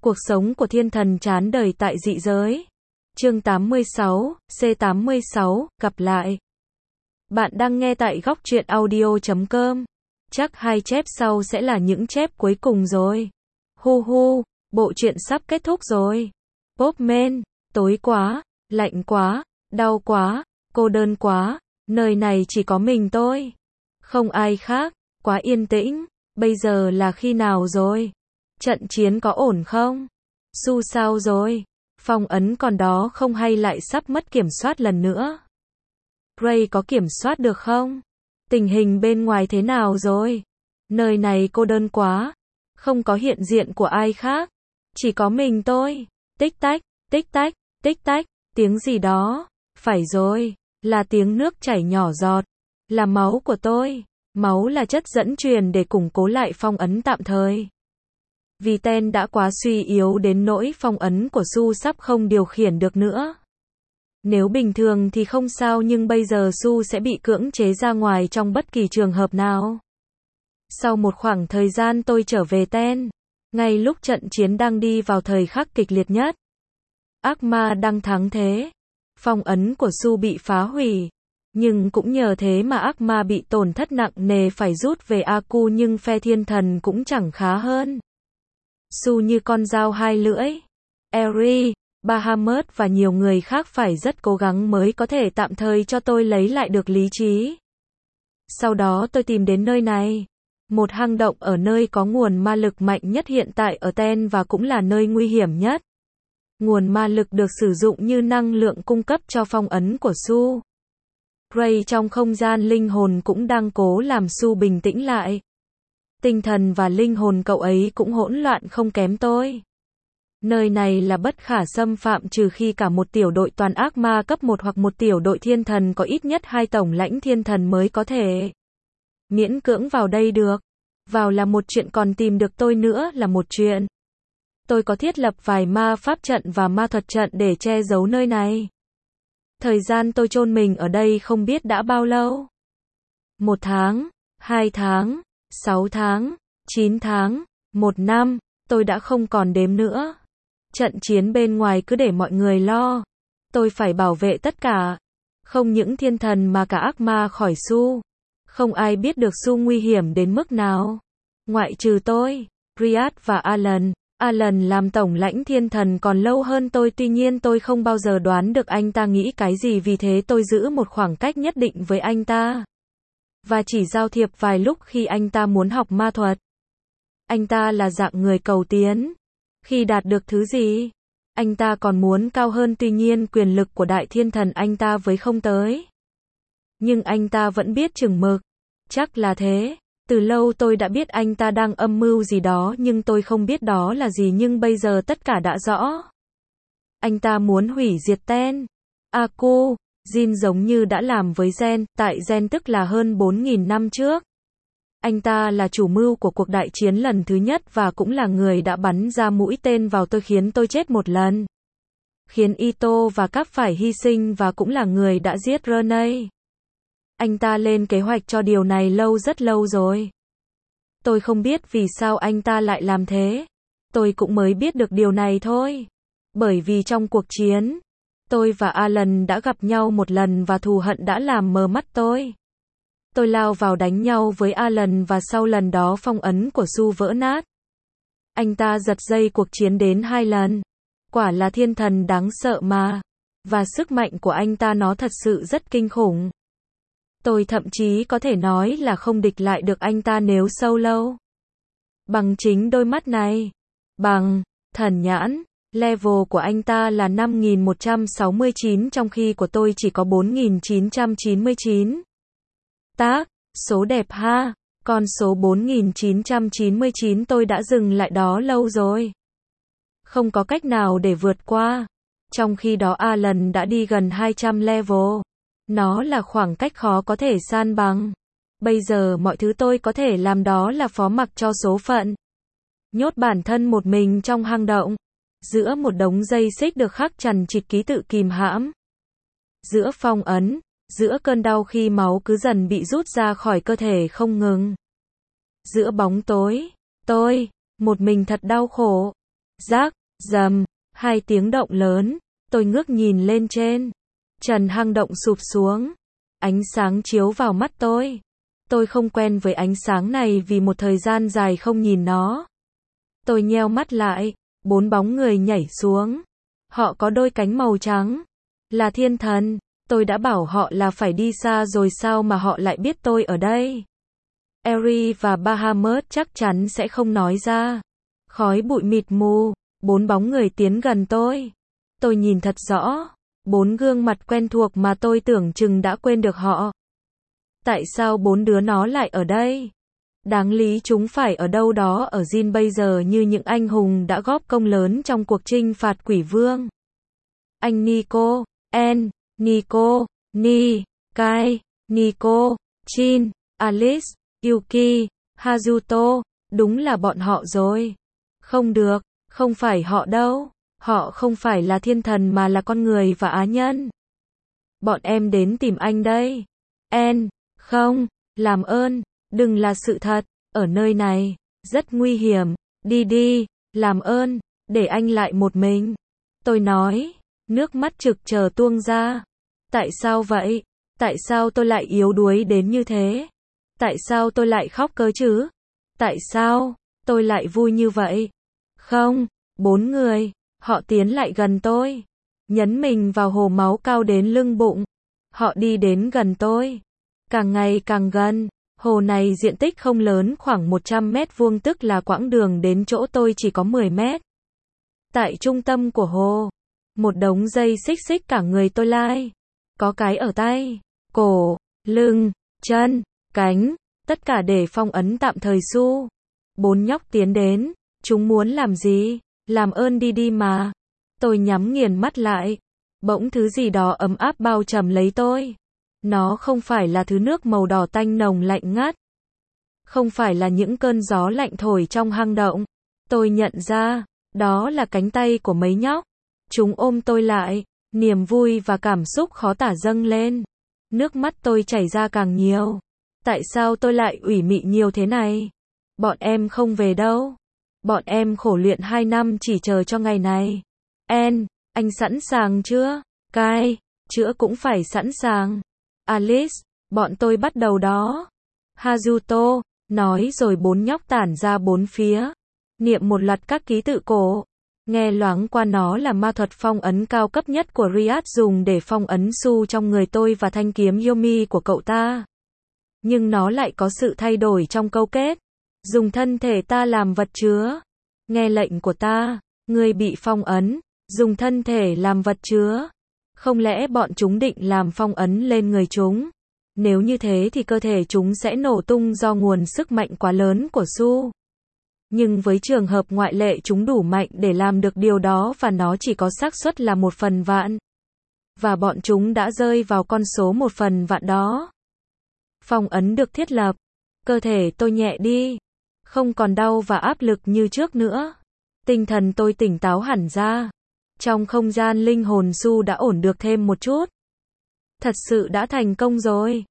Cuộc sống của thiên thần chán đời tại dị giới. Chương 86, C86, gặp lại. Bạn đang nghe tại góc truyện audio.com. Chắc hai chép sau sẽ là những chép cuối cùng rồi. Hu hu, bộ truyện sắp kết thúc rồi. Popman, tối quá, lạnh quá, đau quá, cô đơn quá, nơi này chỉ có mình tôi. Không ai khác, quá yên tĩnh, bây giờ là khi nào rồi? Trận chiến có ổn không? Su sao rồi? Phong ấn còn đó không hay lại sắp mất kiểm soát lần nữa? Gray có kiểm soát được không? Tình hình bên ngoài thế nào rồi? Nơi này cô đơn quá, không có hiện diện của ai khác, chỉ có mình tôi. Tích tách, tích tách, tích tách, tiếng gì đó, phải rồi, là tiếng nước chảy nhỏ giọt, là máu của tôi. Máu là chất dẫn truyền để củng cố lại phong ấn tạm thời. Vì Ten đã quá suy yếu đến nỗi phong ấn của Su sắp không điều khiển được nữa. Nếu bình thường thì không sao, nhưng bây giờ Su sẽ bị cưỡng chế ra ngoài trong bất kỳ trường hợp nào. Sau một khoảng thời gian tôi trở về Ten, ngay lúc trận chiến đang đi vào thời khắc kịch liệt nhất. Ác ma đang thắng thế. Phong ấn của Su bị phá hủy. Nhưng cũng nhờ thế mà ác ma bị tổn thất nặng nề phải rút về Aku, nhưng phe thiên thần cũng chẳng khá hơn. Su như con dao hai lưỡi. Eri, Bahamut và nhiều người khác phải rất cố gắng mới có thể tạm thời cho tôi lấy lại được lý trí. Sau đó tôi tìm đến nơi này. Một hang động ở nơi có nguồn ma lực mạnh nhất hiện tại ở Ten và cũng là nơi nguy hiểm nhất. Nguồn ma lực được sử dụng như năng lượng cung cấp cho phong ấn của Su. Gray trong không gian linh hồn cũng đang cố làm Su bình tĩnh lại. Tinh thần và linh hồn cậu ấy cũng hỗn loạn không kém tôi. Nơi này là bất khả xâm phạm trừ khi cả một tiểu đội toàn ác ma cấp 1 hoặc một tiểu đội thiên thần có ít nhất 2 tổng lãnh thiên thần mới có thể miễn cưỡng vào đây được. Vào là một chuyện, còn tìm được tôi nữa là một chuyện. Tôi có thiết lập vài ma pháp trận và ma thuật trận để che giấu nơi này. Thời gian tôi chôn mình ở đây không biết đã bao lâu. 1 tháng, 2 tháng, 6 tháng, 9 tháng, 1 năm, tôi đã không còn đếm nữa. Trận chiến bên ngoài cứ để mọi người lo. Tôi phải bảo vệ tất cả. Không những thiên thần mà cả ác ma khỏi Su. Không ai biết được Su nguy hiểm đến mức nào. Ngoại trừ tôi, Riyadh và Alan. Alan làm tổng lãnh thiên thần còn lâu hơn tôi, tuy nhiên tôi không bao giờ đoán được anh ta nghĩ cái gì, vì thế tôi giữ một khoảng cách nhất định với anh ta. Và chỉ giao thiệp vài lúc khi anh ta muốn học ma thuật. Anh ta là dạng người cầu tiến. Khi đạt được thứ gì, anh ta còn muốn cao hơn, tuy nhiên quyền lực của đại thiên thần anh ta với không tới. Nhưng anh ta vẫn biết chừng mực. Chắc là thế. Từ lâu tôi đã biết anh ta đang âm mưu gì đó, nhưng tôi không biết đó là gì, nhưng bây giờ tất cả đã rõ. Anh ta muốn hủy diệt Ten, Aku, Jin giống như đã làm với Gen, tại Gen tức là hơn 4.000 năm trước. Anh ta là chủ mưu của cuộc đại chiến lần thứ nhất và cũng là người đã bắn ra mũi tên vào tôi khiến tôi chết một lần. Khiến Ito và Cap phải hy sinh, và cũng là người đã giết Rene. Anh ta lên kế hoạch cho điều này lâu, rất lâu rồi. Tôi không biết vì sao anh ta lại làm thế. Tôi cũng mới biết được điều này thôi. Bởi vì trong cuộc chiến, tôi và Alan đã gặp nhau một lần và thù hận đã làm mờ mắt tôi. Tôi lao vào đánh nhau với Alan và sau lần đó phong ấn của Su vỡ nát. Anh ta giật dây cuộc chiến đến 2 lần. Quả là thiên thần đáng sợ mà. Và sức mạnh của anh ta nó thật sự rất kinh khủng. Tôi thậm chí có thể nói là không địch lại được anh ta nếu solo. Bằng chính đôi mắt này. Bằng thần nhãn. Level của anh ta là 5.169 trong khi của tôi chỉ có 4.999. Tác, số đẹp ha. Con số 4.999 tôi đã dừng lại đó lâu rồi. Không có cách nào để vượt qua. Trong khi đó Alan đã đi gần 200 level. Nó là khoảng cách khó có thể san bằng. Bây giờ mọi thứ tôi có thể làm đó là phó mặc cho số phận. Nhốt bản thân một mình trong hang động. Giữa một đống dây xích được khắc chằng chịt ký tự kìm hãm. Giữa phong ấn. Giữa cơn đau khi máu cứ dần bị rút ra khỏi cơ thể không ngừng. Giữa bóng tối. Tôi, một mình thật đau khổ. Rác, rầm, hai tiếng động lớn, tôi ngước nhìn lên trên. Trần hang động sụp xuống. Ánh sáng chiếu vào mắt tôi. Tôi không quen với ánh sáng này vì một thời gian dài không nhìn nó. Tôi nheo mắt lại, 4 bóng người nhảy xuống. Họ có đôi cánh màu trắng. Là thiên thần. Tôi đã bảo họ là phải đi xa rồi sao mà họ lại biết tôi ở đây. Eri và Bahamut chắc chắn sẽ không nói ra. Khói bụi mịt mù, 4 bóng người tiến gần tôi. Tôi nhìn thật rõ, 4 gương mặt quen thuộc mà tôi tưởng chừng đã quên được họ. Tại sao 4 đứa nó lại ở đây? Đáng lý chúng phải ở đâu đó ở Jin bây giờ như những anh hùng đã góp công lớn trong cuộc chinh phạt quỷ vương. Anh Nico, En, Nico, Ni, Kai, Nico, Chin, Alice, Yuki, Hazuto, đúng là bọn họ rồi. Không được, không phải họ đâu. Họ không phải là thiên thần mà là con người và á nhân. Bọn em đến tìm anh đây. En, không, làm ơn, đừng là sự thật, ở nơi này, rất nguy hiểm, đi đi, làm ơn, để anh lại một mình. Tôi nói, nước mắt trực chờ tuông ra. Tại sao vậy? Tại sao tôi lại yếu đuối đến như thế? Tại sao tôi lại khóc cơ chứ? Tại sao tôi lại vui như vậy? Không, 4 người, họ tiến lại gần tôi, nhấn mình vào hồ máu cao đến lưng bụng. Họ đi đến gần tôi, càng ngày càng gần. Hồ này diện tích không lớn, khoảng 100 mét vuông, tức là quãng đường đến chỗ tôi chỉ có 10 mét. Tại trung tâm của hồ, một đống dây xích xích cả người tôi lai. Có cái ở tay, cổ, lưng, chân, cánh, tất cả để phong ấn tạm thời Su. 4 nhóc tiến đến, chúng muốn làm gì? Làm ơn đi đi mà. Tôi nhắm nghiền mắt lại. Bỗng thứ gì đó ấm áp bao trùm lấy tôi. Nó không phải là thứ nước màu đỏ tanh nồng lạnh ngắt. Không phải là những cơn gió lạnh thổi trong hang động. Tôi nhận ra, đó là cánh tay của mấy nhóc. Chúng ôm tôi lại, niềm vui và cảm xúc khó tả dâng lên. Nước mắt tôi chảy ra càng nhiều. Tại sao tôi lại ủy mị nhiều thế này? Bọn em không về đâu. Bọn em khổ luyện 2 năm chỉ chờ cho ngày này. En, anh sẵn sàng chưa? Kai, chữa cũng phải sẵn sàng. Alice, bọn tôi bắt đầu đó. Hazuto, nói rồi 4 nhóc tản ra 4 phía. Niệm một loạt các ký tự cổ. Nghe loáng qua nó là ma thuật phong ấn cao cấp nhất của Riyadh dùng để phong ấn Su trong người tôi và thanh kiếm Yomi của cậu ta. Nhưng nó lại có sự thay đổi trong câu kết. Dùng thân thể ta làm vật chứa. Nghe lệnh của ta, ngươi bị phong ấn, dùng thân thể làm vật chứa. Không lẽ bọn chúng định làm phong ấn lên người chúng? Nếu như thế thì cơ thể chúng sẽ nổ tung do nguồn sức mạnh quá lớn của Su. Nhưng với trường hợp ngoại lệ chúng đủ mạnh để làm được điều đó và nó chỉ có xác suất là 1 phần vạn. Và bọn chúng đã rơi vào con số 1 phần vạn đó. Phong ấn được thiết lập. Cơ thể tôi nhẹ đi. Không còn đau và áp lực như trước nữa. Tinh thần tôi tỉnh táo hẳn ra. Trong không gian linh hồn Su đã ổn được thêm một chút. Thật sự đã thành công rồi.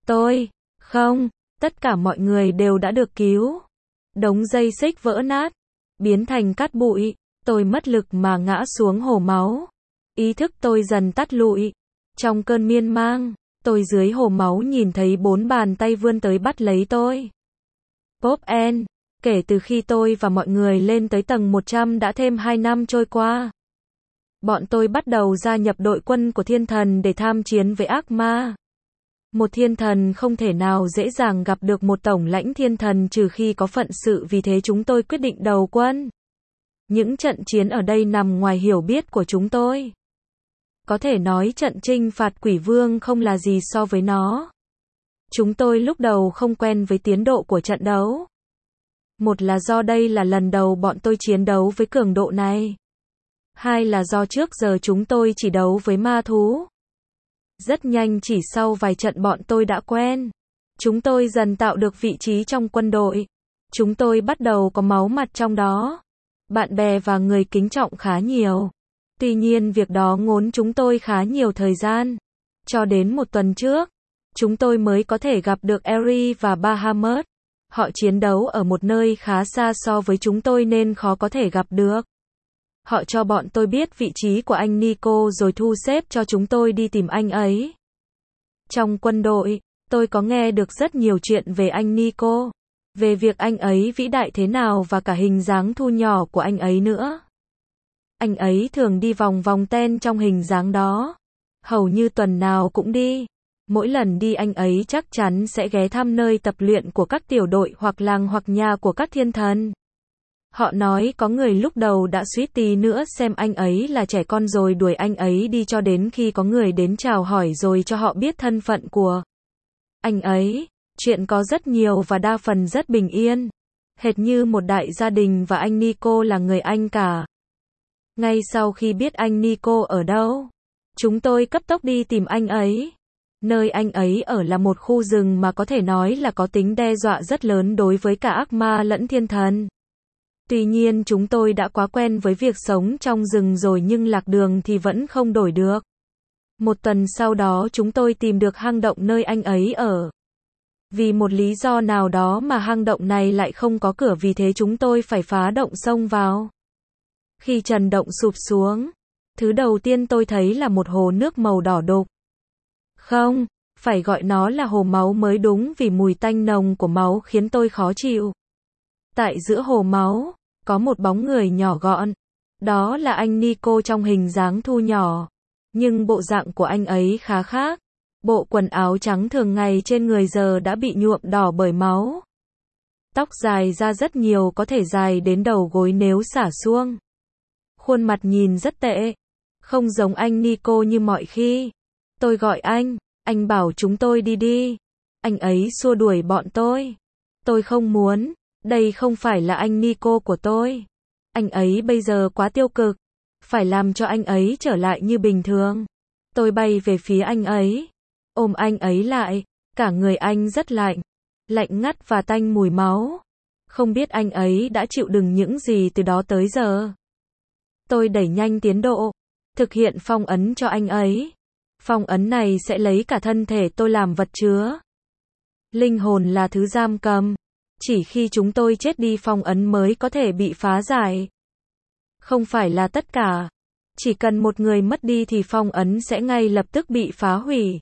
Không, tất cả mọi người đều đã được cứu. Đống dây xích vỡ nát, biến thành cát bụi. Tôi mất lực mà ngã xuống hồ máu. Ý thức tôi dần tắt lụi. Trong cơn miên man, tôi dưới hồ máu nhìn thấy 4 bàn tay vươn tới bắt lấy tôi. Pop En, kể từ khi tôi và mọi người lên tới tầng 100 đã thêm 2 năm trôi qua. Bọn tôi bắt đầu gia nhập đội quân của thiên thần để tham chiến với ác ma. Một thiên thần không thể nào dễ dàng gặp được một tổng lãnh thiên thần trừ khi có phận sự, vì thế chúng tôi quyết định đầu quân. Những trận chiến ở đây nằm ngoài hiểu biết của chúng tôi. Có thể nói trận chinh phạt quỷ vương không là gì so với nó. Chúng tôi lúc đầu không quen với tiến độ của trận đấu. Một là do đây là lần đầu bọn tôi chiến đấu với cường độ này. 2 là do trước giờ chúng tôi chỉ đấu với ma thú. Rất nhanh, chỉ sau vài trận bọn tôi đã quen. Chúng tôi dần tạo được vị trí trong quân đội. Chúng tôi bắt đầu có máu mặt trong đó. Bạn bè và người kính trọng khá nhiều. Tuy nhiên việc đó ngốn chúng tôi khá nhiều thời gian. Cho đến 1 tuần trước, chúng tôi mới có thể gặp được Eri và Bahamut. Họ chiến đấu ở một nơi khá xa so với chúng tôi nên khó có thể gặp được. Họ cho bọn tôi biết vị trí của anh Nico rồi thu xếp cho chúng tôi đi tìm anh ấy. Trong quân đội, tôi có nghe được rất nhiều chuyện về anh Nico, về việc anh ấy vĩ đại thế nào và cả hình dáng thu nhỏ của anh ấy nữa. Anh ấy thường đi vòng vòng ten trong hình dáng đó. Hầu như tuần nào cũng đi. Mỗi lần đi anh ấy chắc chắn sẽ ghé thăm nơi tập luyện của các tiểu đội hoặc làng hoặc nhà của các thiên thần. Họ nói có người lúc đầu đã suýt tí nữa xem anh ấy là trẻ con rồi đuổi anh ấy đi cho đến khi có người đến chào hỏi rồi cho họ biết thân phận của anh ấy. Chuyện có rất nhiều và đa phần rất bình yên. Hệt như một đại gia đình và anh Nico là người Anh cả. Ngay sau khi biết anh Nico ở đâu, chúng tôi cấp tốc đi tìm anh ấy. Nơi anh ấy ở là một khu rừng mà có thể nói là có tính đe dọa rất lớn đối với cả ác ma lẫn thiên thần. Tuy nhiên chúng tôi đã quá quen với việc sống trong rừng rồi nhưng lạc đường thì vẫn không đổi được. Một tuần sau đó chúng tôi tìm được hang động nơi anh ấy ở. Vì một lý do nào đó mà hang động này lại không có cửa vì thế chúng tôi phải phá động xông vào. Khi trần động sụp xuống, thứ đầu tiên tôi thấy là một hồ nước màu đỏ đục. Không, phải gọi nó là hồ máu mới đúng vì mùi tanh nồng của máu khiến tôi khó chịu. Tại giữa hồ máu, có một bóng người nhỏ gọn. Đó là anh Nico trong hình dáng thu nhỏ. Nhưng bộ dạng của anh ấy khá khác. Bộ quần áo trắng thường ngày trên người giờ đã bị nhuộm đỏ bởi máu. Tóc dài ra rất nhiều có thể dài đến đầu gối nếu xả suông. Khuôn mặt nhìn rất tệ. Không giống anh Nico như mọi khi. Tôi gọi anh bảo chúng tôi đi đi. Anh ấy xua đuổi bọn tôi. Tôi không muốn, đây không phải là anh Nico của tôi. Anh ấy bây giờ quá tiêu cực. Phải làm cho anh ấy trở lại như bình thường. Tôi bay về phía anh ấy. Ôm anh ấy lại. Cả người anh rất lạnh. Lạnh ngắt và tanh mùi máu. Không biết anh ấy đã chịu đựng những gì từ đó tới giờ. Tôi đẩy nhanh tiến độ. Thực hiện phong ấn cho anh ấy. Phong ấn này sẽ lấy cả thân thể tôi làm vật chứa. Linh hồn là thứ giam cầm. Chỉ khi chúng tôi chết đi phong ấn mới có thể bị phá giải. Không phải là tất cả. Chỉ cần một người mất đi thì phong ấn sẽ ngay lập tức bị phá hủy.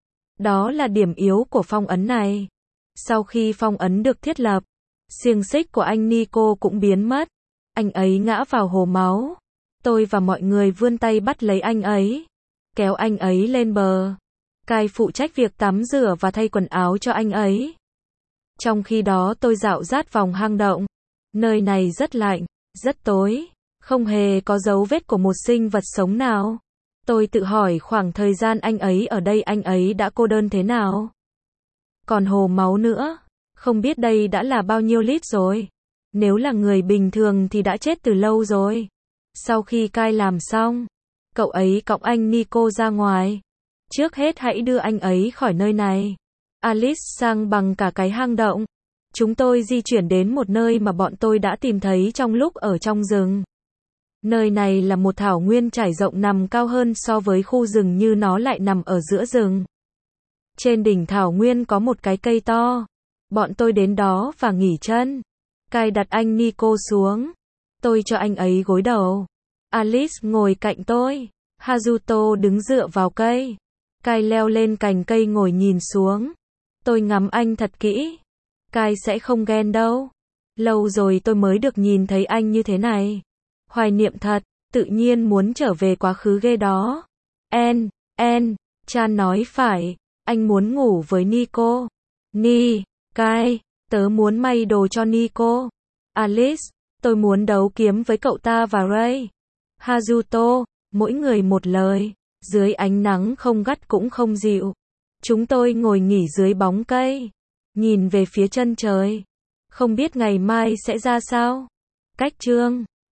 Đó là điểm yếu của phong ấn này. Sau khi phong ấn được thiết lập, xiềng xích của anh Nico cũng biến mất. Anh ấy ngã vào hồ máu. Tôi và mọi người vươn tay bắt lấy anh ấy. Kéo anh ấy lên bờ. Kai phụ trách việc tắm rửa và thay quần áo cho anh ấy. Trong khi đó tôi dạo dát vòng hang động. Nơi này rất lạnh, rất tối. Không hề có dấu vết của một sinh vật sống nào. Tôi tự hỏi khoảng thời gian anh ấy ở đây anh ấy đã cô đơn thế nào. Còn hồ máu nữa. Không biết đây đã là bao nhiêu lít rồi. Nếu là người bình thường thì đã chết từ lâu rồi. Sau khi Kai làm xong, cậu ấy cõng anh Nico ra ngoài. Trước hết hãy đưa anh ấy khỏi nơi này. Alice sang bằng cả cái hang động. Chúng tôi di chuyển đến một nơi mà bọn tôi đã tìm thấy trong lúc ở trong rừng. Nơi này là một thảo nguyên trải rộng nằm cao hơn so với khu rừng như nó lại nằm ở giữa rừng. Trên đỉnh thảo nguyên có một cái cây to. Bọn tôi đến đó và nghỉ chân. Kai đặt anh Nico xuống. Tôi cho anh ấy gối đầu. Alice ngồi cạnh tôi. Hazuto đứng dựa vào cây. Kai leo lên cành cây ngồi nhìn xuống. Tôi ngắm anh thật kỹ. Kai sẽ không ghen đâu. Lâu rồi tôi mới được nhìn thấy anh như thế này. Hoài niệm thật, tự nhiên muốn trở về quá khứ ghê đó. Chan nói phải, anh muốn ngủ với Nico. Kai, tớ muốn may đồ cho Nico. Alice, tôi muốn đấu kiếm với cậu ta và Ray. Hazuto, mỗi người một lời. Dưới ánh nắng không gắt cũng không dịu. Chúng tôi ngồi nghỉ dưới bóng cây. Nhìn về phía chân trời. Không biết ngày mai sẽ ra sao. Cách chương